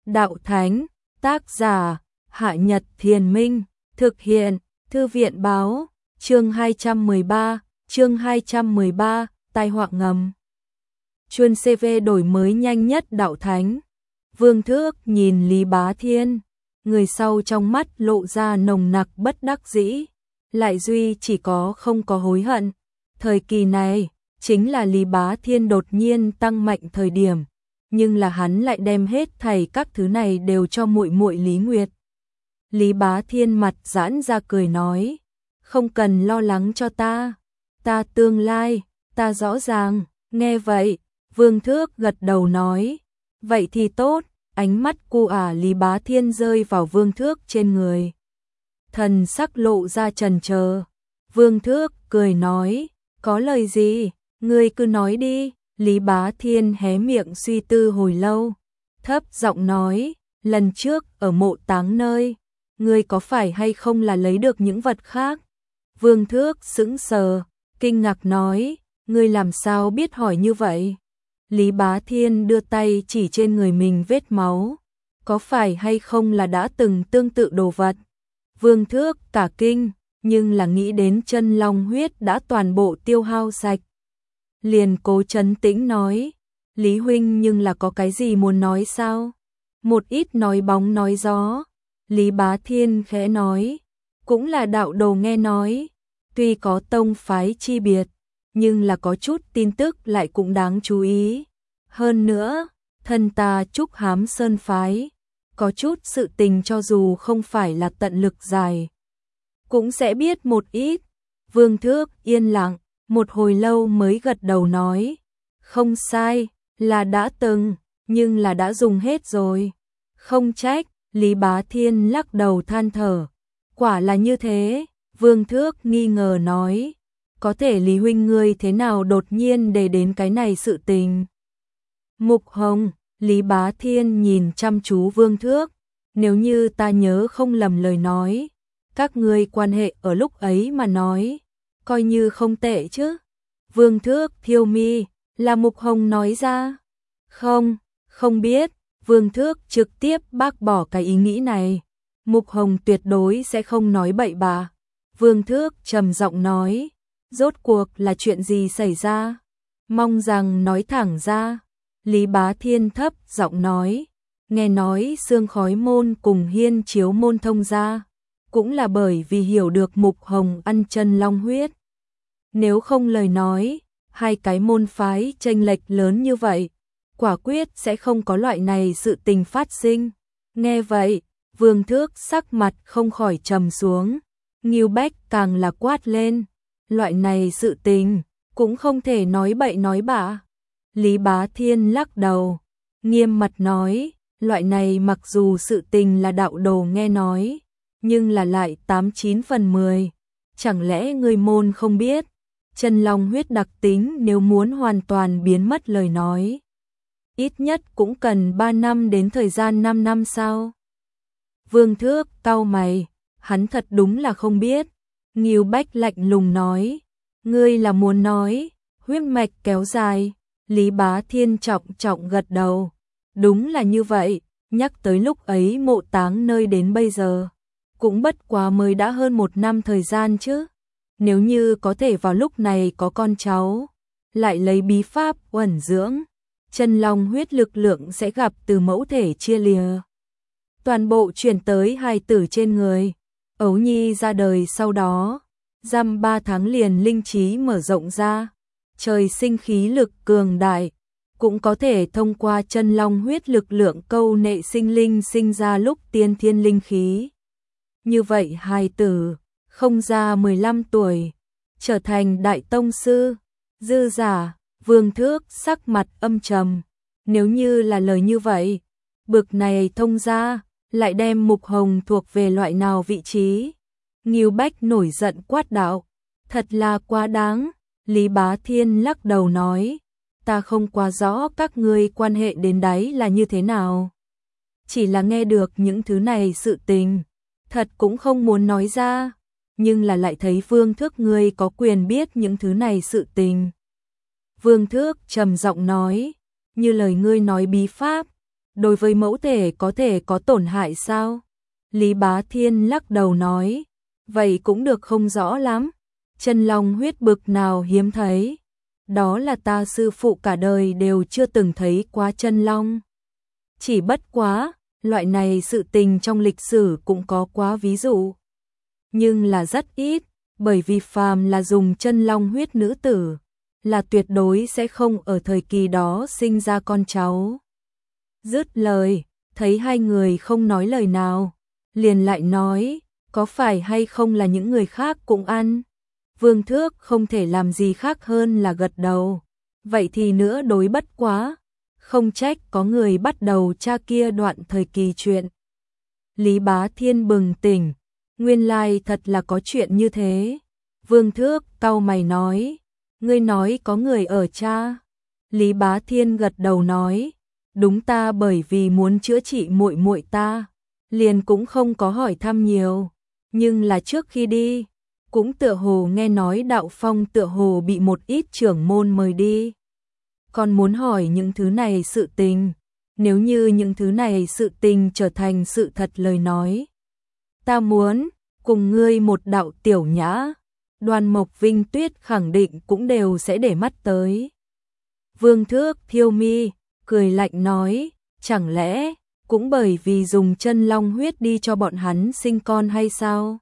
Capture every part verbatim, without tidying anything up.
đạo thánh, tác giả, Hạ Nhật Thiền Minh, thực hiện, Thư viện báo, chương hai trăm mười ba, chương hai trăm mười ba, tai họa ngầm. Chuyên xê vê đổi mới nhanh nhất đạo thánh. Vương Thước nhìn Lý Bá Thiên, người sau trong mắt lộ ra nồng nặc bất đắc dĩ, lại duy chỉ có không có hối hận. Thời kỳ này, chính là Lý Bá Thiên đột nhiên tăng mạnh thời điểm, nhưng là hắn lại đem hết thảy các thứ này đều cho muội muội Lý Nguyệt. Lý Bá Thiên mặt giãn ra cười nói, không cần lo lắng cho ta, ta tương lai, ta rõ ràng. Nghe vậy, Vương Thước gật đầu nói, vậy thì tốt. Ánh mắt cu ả Lý Bá Thiên rơi vào Vương Thước trên người, thần sắc lộ ra chần chờ. Vương Thước cười nói, có lời gì, ngươi cứ nói đi. Lý Bá Thiên hé miệng suy tư hồi lâu, thấp giọng nói, lần trước ở mộ táng nơi, ngươi có phải hay không là lấy được những vật khác? Vương Thước sững sờ, kinh ngạc nói, ngươi làm sao biết hỏi như vậy? Lý Bá Thiên đưa tay chỉ trên người mình vết máu, có phải hay không là đã từng tương tự đồ vật? Vương Thước cả kinh, nhưng là nghĩ đến chân long huyết đã toàn bộ tiêu hao sạch. Liền cố trấn tĩnh nói, Lý huynh nhưng là có cái gì muốn nói sao? Một ít nói bóng nói gió. Lý Bá Thiên khẽ nói, cũng là đạo đồ nghe nói, tuy có tông phái chi biệt, nhưng là có chút tin tức lại cũng đáng chú ý. Hơn nữa, thân ta Trúc Hám Sơn phái, có chút sự tình cho dù không phải là tận lực dài, cũng sẽ biết một ít. Vương Thước yên lặng, một hồi lâu mới gật đầu nói, không sai, là đã từng, nhưng là đã dùng hết rồi. Không trách. Lý Bá Thiên lắc đầu than thở, quả là như thế. Vương Thước nghi ngờ nói, có thể Lý huynh ngươi thế nào đột nhiên để đến cái này sự tình? Mục Hồng. Lý Bá Thiên nhìn chăm chú Vương Thước, nếu như ta nhớ không lầm lời nói, các ngươi quan hệ ở lúc ấy mà nói, coi như không tệ chứ? Vương Thước thiêu mi, là Mục Hồng nói ra. Không, không biết. Vương Thước trực tiếp bác bỏ cái ý nghĩ này. Mục Hồng tuyệt đối sẽ không nói bậy bạ. Vương Thước trầm giọng nói, rốt cuộc là chuyện gì xảy ra? Mong rằng nói thẳng ra. Lý Bá Thiên thấp giọng nói, nghe nói Xương Khói môn cùng Hiên Chiếu môn thông ra, cũng là bởi vì hiểu được Mục Hồng ăn chân long huyết. Nếu không lời nói, hai cái môn phái chênh lệch lớn như vậy, quả quyết sẽ không có loại này sự tình phát sinh. Nghe vậy, Vương Thước sắc mặt không khỏi trầm xuống, Ngưu Bách càng là quát lên, loại này sự tình, cũng không thể nói bậy nói bạ. Lý Bá Thiên lắc đầu, nghiêm mặt nói, loại này mặc dù sự tình là đạo đồ nghe nói, nhưng là lại tám chín phần mười. Chẳng lẽ người môn không biết, chân long huyết đặc tính nếu muốn hoàn toàn biến mất lời nói, ít nhất cũng cần ba năm đến thời gian năm năm sao? Vương Thước cau mày, hắn thật đúng là không biết. Ngưu Bách lạnh lùng nói, ngươi là muốn nói, huyết mạch kéo dài. Lý Bá Thiên trọng trọng gật đầu, đúng là như vậy, nhắc tới lúc ấy mộ táng nơi đến bây giờ, cũng bất quá mới đã hơn một năm thời gian chứ. Nếu như có thể vào lúc này có con cháu, lại lấy bí pháp uẩn dưỡng, chân long huyết lực lượng sẽ gặp từ mẫu thể chia lìa, toàn bộ chuyển tới hài tử trên người. Ấu Nhi ra đời sau đó, dăm ba tháng liền linh trí mở rộng ra, trời sinh khí lực cường đại, cũng có thể thông qua chân long huyết lực lượng câu nệ sinh linh sinh ra lúc tiên thiên linh khí. Như vậy hài tử, không ra mười lăm tuổi, trở thành đại tông sư. Dư giả. Vương Thước sắc mặt âm trầm, nếu như là lời như vậy, bực này thông ra, lại đem Mục Hồng thuộc về loại nào vị trí? Ngưu Bách nổi giận quát đạo, thật là quá đáng. Lý Bá Thiên lắc đầu nói, ta không quá rõ các ngươi quan hệ đến đáy là như thế nào. Chỉ là nghe được những thứ này sự tình, thật cũng không muốn nói ra, nhưng là lại thấy Vương Thước ngươi có quyền biết những thứ này sự tình. Vương Thước trầm giọng nói, như lời ngươi nói bí pháp, đối với mẫu thể có thể có tổn hại sao? Lý Bá Thiên lắc đầu nói, vậy cũng được không rõ lắm, chân long huyết bực nào hiếm thấy, đó là ta sư phụ cả đời đều chưa từng thấy quá chân long. Chỉ bất quá, loại này sự tình trong lịch sử cũng có quá ví dụ, nhưng là rất ít, bởi vì phàm là dùng chân long huyết nữ tử, là tuyệt đối sẽ không ở thời kỳ đó sinh ra con cháu. Dứt lời, thấy hai người không nói lời nào, liền lại nói, có phải hay không là những người khác cũng ăn? Vương Thước không thể làm gì khác hơn là gật đầu, vậy thì nữa đối bất quá, không trách có người bắt đầu tra kia đoạn thời kỳ chuyện. Lý Bá Thiên bừng tỉnh, nguyên lai thật là có chuyện như thế. Vương Thước cau mày nói, ngươi nói có người ở cha. Lý Bá Thiên gật đầu nói, đúng, ta bởi vì muốn chữa trị muội muội ta, liền cũng không có hỏi thăm nhiều, nhưng là trước khi đi, cũng tựa hồ nghe nói Đạo Phong tựa hồ bị một ít trưởng môn mời đi. Còn muốn hỏi những thứ này sự tình, nếu như những thứ này sự tình trở thành sự thật lời nói, ta muốn cùng ngươi một đạo tiểu nhã, Đoàn Mộc Vinh Tuyết khẳng định cũng đều sẽ để mắt tới. Vương Thước thiêu mi, cười lạnh nói, chẳng lẽ cũng bởi vì dùng chân long huyết đi cho bọn hắn sinh con hay sao?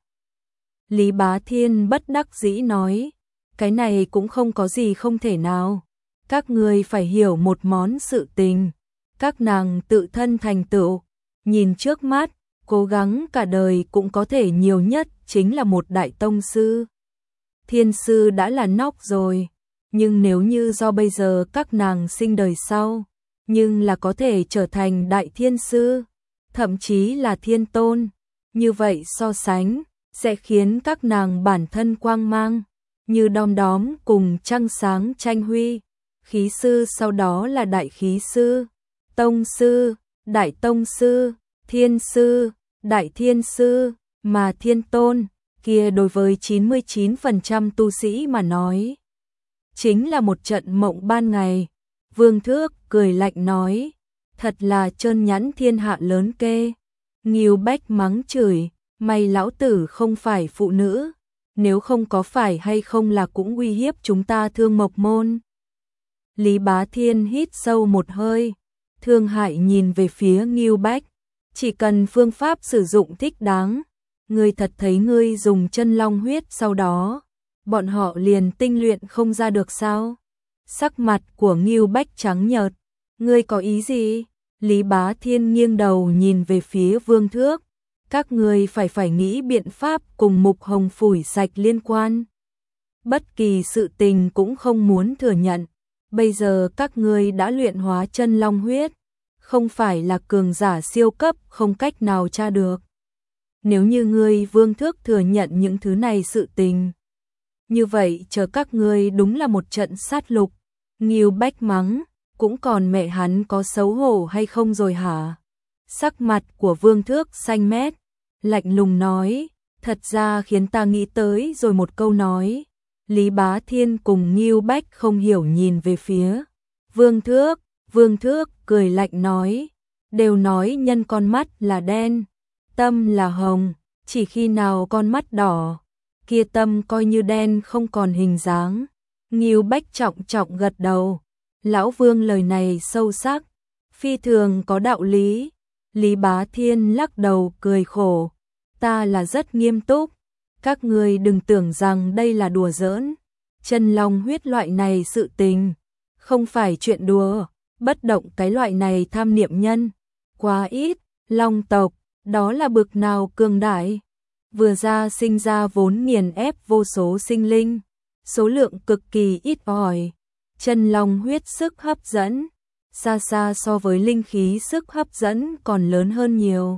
Lý Bá Thiên bất đắc dĩ nói, cái này cũng không có gì không thể nào. Các người phải hiểu một món sự tình, các nàng tự thân thành tựu, nhìn trước mắt, cố gắng cả đời cũng có thể nhiều nhất chính là một đại tông sư. Thiên sư đã là nóc rồi, nhưng nếu như do bây giờ các nàng sinh đời sau, nhưng là có thể trở thành đại thiên sư, thậm chí là thiên tôn, như vậy so sánh, sẽ khiến các nàng bản thân quang mang, như đom đóm cùng trăng sáng tranh huy. Khí sư sau đó là đại khí sư, tông sư, đại tông sư, thiên sư, đại thiên sư, mà thiên tôn, kia đối với chín mươi chín phần trăm tu sĩ mà nói, chính là một trận mộng ban ngày. Vương Thước cười lạnh nói, thật là trơn nhẵn thiên hạ lớn kê. Ngưu Bách mắng chửi, may lão tử không phải phụ nữ, nếu không có phải hay không là cũng uy hiếp chúng ta Thương Mộc môn. Lý Bá Thiên hít sâu một hơi, thương hại nhìn về phía Ngưu Bách, chỉ cần phương pháp sử dụng thích đáng, ngươi thật thấy ngươi dùng chân long huyết sau đó, bọn họ liền tinh luyện không ra được sao? Sắc mặt của Ngưu Bách trắng nhợt, ngươi có ý gì? Lý Bá Thiên nghiêng đầu nhìn về phía Vương Thước, các ngươi phải phải nghĩ biện pháp cùng Mục Hồng phủi sạch liên quan. Bất kỳ sự tình cũng không muốn thừa nhận, bây giờ các ngươi đã luyện hóa chân long huyết, không phải là cường giả siêu cấp không cách nào tra được. Nếu như ngươi Vương Thước thừa nhận những thứ này sự tình, như vậy chờ các ngươi đúng là một trận sát lục. Ngưu Bách mắng, cũng còn mẹ hắn có xấu hổ hay không rồi hả? Sắc mặt của Vương Thước xanh mét, lạnh lùng nói, thật ra khiến ta nghĩ tới rồi một câu nói. Lý Bá Thiên cùng Ngưu Bách không hiểu nhìn về phía Vương Thước, Vương Thước cười lạnh nói, đều nói nhân con mắt là đen, tâm là hồng, chỉ khi nào con mắt đỏ, kia tâm coi như đen không còn hình dáng. Ngưu Bách trọng trọng gật đầu, lão Vương lời này sâu sắc, phi thường có đạo lý. Lý Bá Thiên lắc đầu cười khổ, ta là rất nghiêm túc, các ngươi đừng tưởng rằng đây là đùa giỡn, chân long huyết loại này sự tình, không phải chuyện đùa, bất động cái loại này tham niệm nhân, quá ít, long tộc, đó là bực nào cường đại, vừa ra sinh ra vốn nghiền ép vô số sinh linh, số lượng cực kỳ ít ỏi, chân long huyết sức hấp dẫn, xa xa so với linh khí sức hấp dẫn còn lớn hơn nhiều.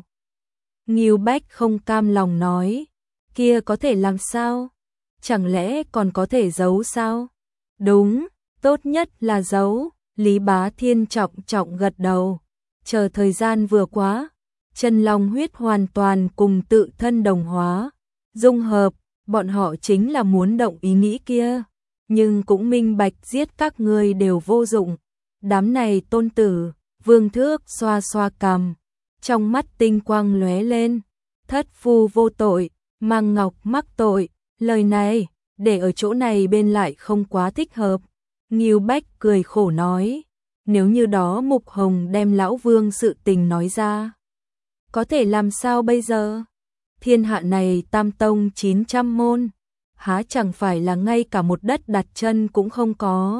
Ngưu Bách không cam lòng nói, kia có thể làm sao? Chẳng lẽ còn có thể giấu sao? Đúng, tốt nhất là giấu. Lý Bá Thiên trọng trọng gật đầu, chờ thời gian vừa quá, chân long huyết hoàn toàn cùng tự thân đồng hóa, dung hợp, bọn họ chính là muốn động ý nghĩ kia, nhưng cũng minh bạch giết các ngươi đều vô dụng, đám này tôn tử, Vương Thước xoa xoa cằm, trong mắt tinh quang lóe lên, thất phu vô tội, mang ngọc mắc tội, lời này, để ở chỗ này bên lại không quá thích hợp. Ngưu Bách cười khổ nói, nếu như đó Mục Hồng đem lão Vương sự tình nói ra, có thể làm sao bây giờ? Thiên hạ này tam tông chín trăm môn, há chẳng phải là ngay cả một đất đặt chân cũng không có.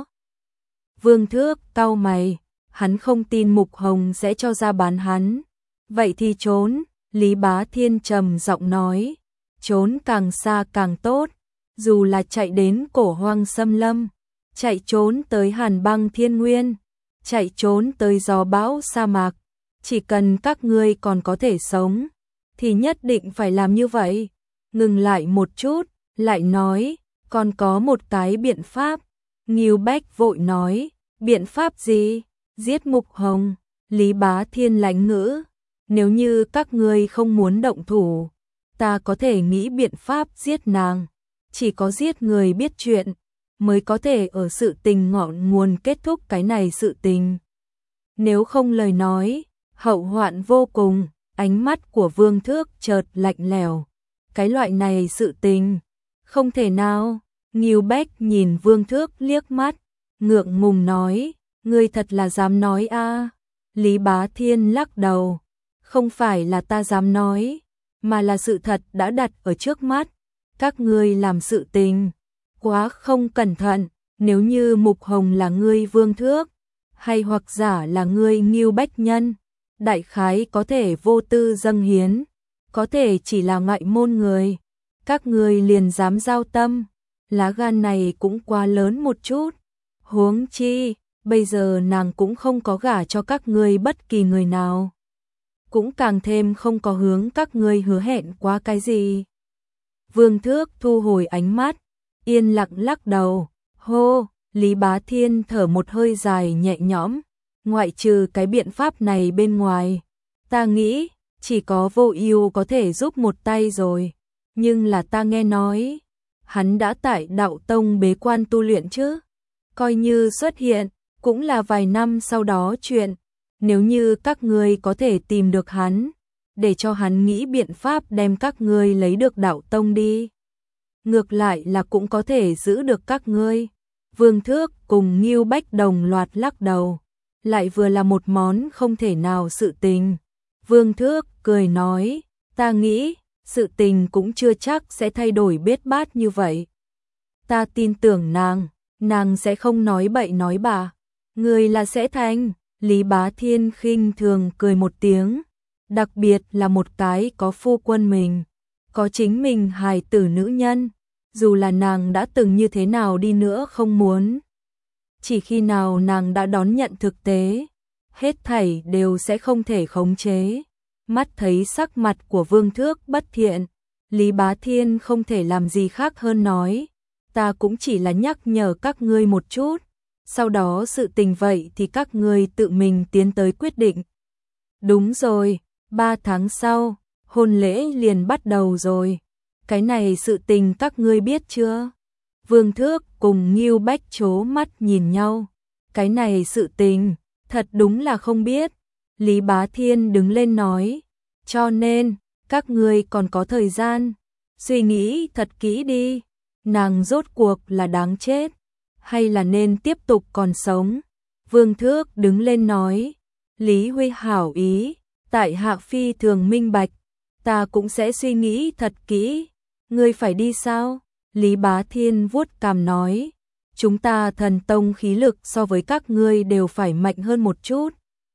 Vương Thước cau mày, hắn không tin Mục Hồng sẽ cho ra bán hắn. Vậy thì trốn, Lý Bá Thiên trầm giọng nói, trốn càng xa càng tốt, dù là chạy đến cổ hoang xâm lâm, chạy trốn tới hàn băng thiên nguyên, chạy trốn tới gió bão sa mạc, chỉ cần các ngươi còn có thể sống, thì nhất định phải làm như vậy. Ngừng lại một chút, lại nói, còn có một cái biện pháp. Ngưu Bách vội nói, biện pháp gì? Giết Mục Hồng. Lý Bá Thiên lãnh ngữ, nếu như các ngươi không muốn động thủ, ta có thể nghĩ biện pháp giết nàng. Chỉ có giết người biết chuyện, mới có thể ở sự tình ngọn nguồn kết thúc cái này sự tình. Nếu không lời nói, hậu hoạn vô cùng. Ánh mắt của Vương Thước chợt lạnh lẽo. Cái loại này sự tình, không thể nào. Ngưu Bách nhìn Vương Thước liếc mắt, ngượng ngùng nói, ngươi thật là dám nói a? À. Lý Bá Thiên lắc đầu, không phải là ta dám nói, mà là sự thật đã đặt ở trước mắt. Các ngươi làm sự tình quá không cẩn thận, nếu như Mục Hồng là ngươi Vương Thước, hay hoặc giả là ngươi Ngưu Bách Nhân, đại khái có thể vô tư dâng hiến, có thể chỉ là ngoại môn người, các ngươi liền dám giao tâm, lá gan này cũng quá lớn một chút. Huống chi, bây giờ nàng cũng không có gả cho các ngươi bất kỳ người nào, cũng càng thêm không có hướng các ngươi hứa hẹn quá cái gì. Vương Thước thu hồi ánh mắt, yên lặng lắc đầu, hô. Lý Bá Thiên thở một hơi dài nhẹ nhõm, ngoại trừ cái biện pháp này bên ngoài, ta nghĩ chỉ có Vô Ưu có thể giúp một tay rồi, nhưng là ta nghe nói, hắn đã tại Đạo Tông bế quan tu luyện chứ, coi như xuất hiện, cũng là vài năm sau đó chuyện, nếu như các ngươi có thể tìm được hắn, để cho hắn nghĩ biện pháp đem các ngươi lấy được Đạo Tông đi, ngược lại là cũng có thể giữ được các ngươi. Vương Thước cùng Ngưu Bách đồng loạt lắc đầu, lại vừa là một món không thể nào sự tình. Vương Thước cười nói, ta nghĩ, sự tình cũng chưa chắc sẽ thay đổi bết bát như vậy. Ta tin tưởng nàng, nàng sẽ không nói bậy nói bạ, người là sẽ thành. Lý Bá Thiên khinh thường cười một tiếng, đặc biệt là một cái có phu quân mình, có chính mình hài tử nữ nhân. Dù là nàng đã từng như thế nào đi nữa không muốn, chỉ khi nào nàng đã đón nhận thực tế, hết thảy đều sẽ không thể khống chế. Mắt thấy sắc mặt của Vương Thước bất thiện, Lý Bá Thiên không thể làm gì khác hơn nói, ta cũng chỉ là nhắc nhở các ngươi một chút, sau đó sự tình vậy thì các ngươi tự mình tiến tới quyết định. Đúng rồi, ba tháng sau, hôn lễ liền bắt đầu rồi. Cái này sự tình các ngươi biết chưa? Vương Thước cùng Ngưu Bách chố mắt nhìn nhau. Cái này sự tình, thật đúng là không biết. Lý Bá Thiên đứng lên nói, cho nên, các ngươi còn có thời gian, suy nghĩ thật kỹ đi, nàng rốt cuộc là đáng chết, hay là nên tiếp tục còn sống. Vương Thước đứng lên nói, Lý Huy hảo ý, tại hạ phi thường minh bạch, ta cũng sẽ suy nghĩ thật kỹ. Ngươi phải đi sao? Lý Bá Thiên vuốt cằm nói, chúng ta thần tông khí lực so với các ngươi đều phải mạnh hơn một chút.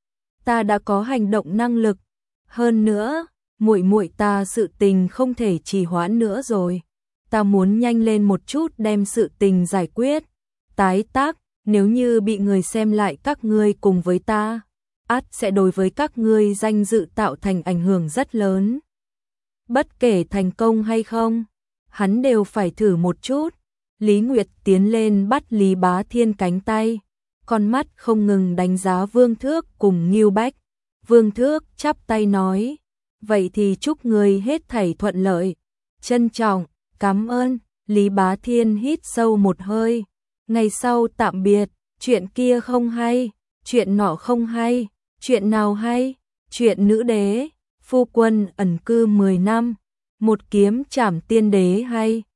Ta đã có hành động năng lực, hơn nữa, muội muội ta sự tình không thể trì hoãn nữa rồi. Ta muốn nhanh lên một chút đem sự tình giải quyết. Tái tác, nếu như bị người xem lại các ngươi cùng với ta, ắt sẽ đối với các ngươi danh dự tạo thành ảnh hưởng rất lớn. Bất kể thành công hay không, hắn đều phải thử một chút. Lý Nguyệt tiến lên bắt Lý Bá Thiên cánh tay, con mắt không ngừng đánh giá Vương Thước cùng Ngưu Bách. Vương Thước chắp tay nói, vậy thì chúc người hết thảy thuận lợi. Trân trọng, cảm ơn. Lý Bá Thiên hít sâu một hơi. Ngày sau tạm biệt, chuyện kia không hay, chuyện nọ không hay, Chuyện nào hay? Chuyện nữ đế, phu quân ẩn cư mười năm, một kiếm trảm tiên đế hay?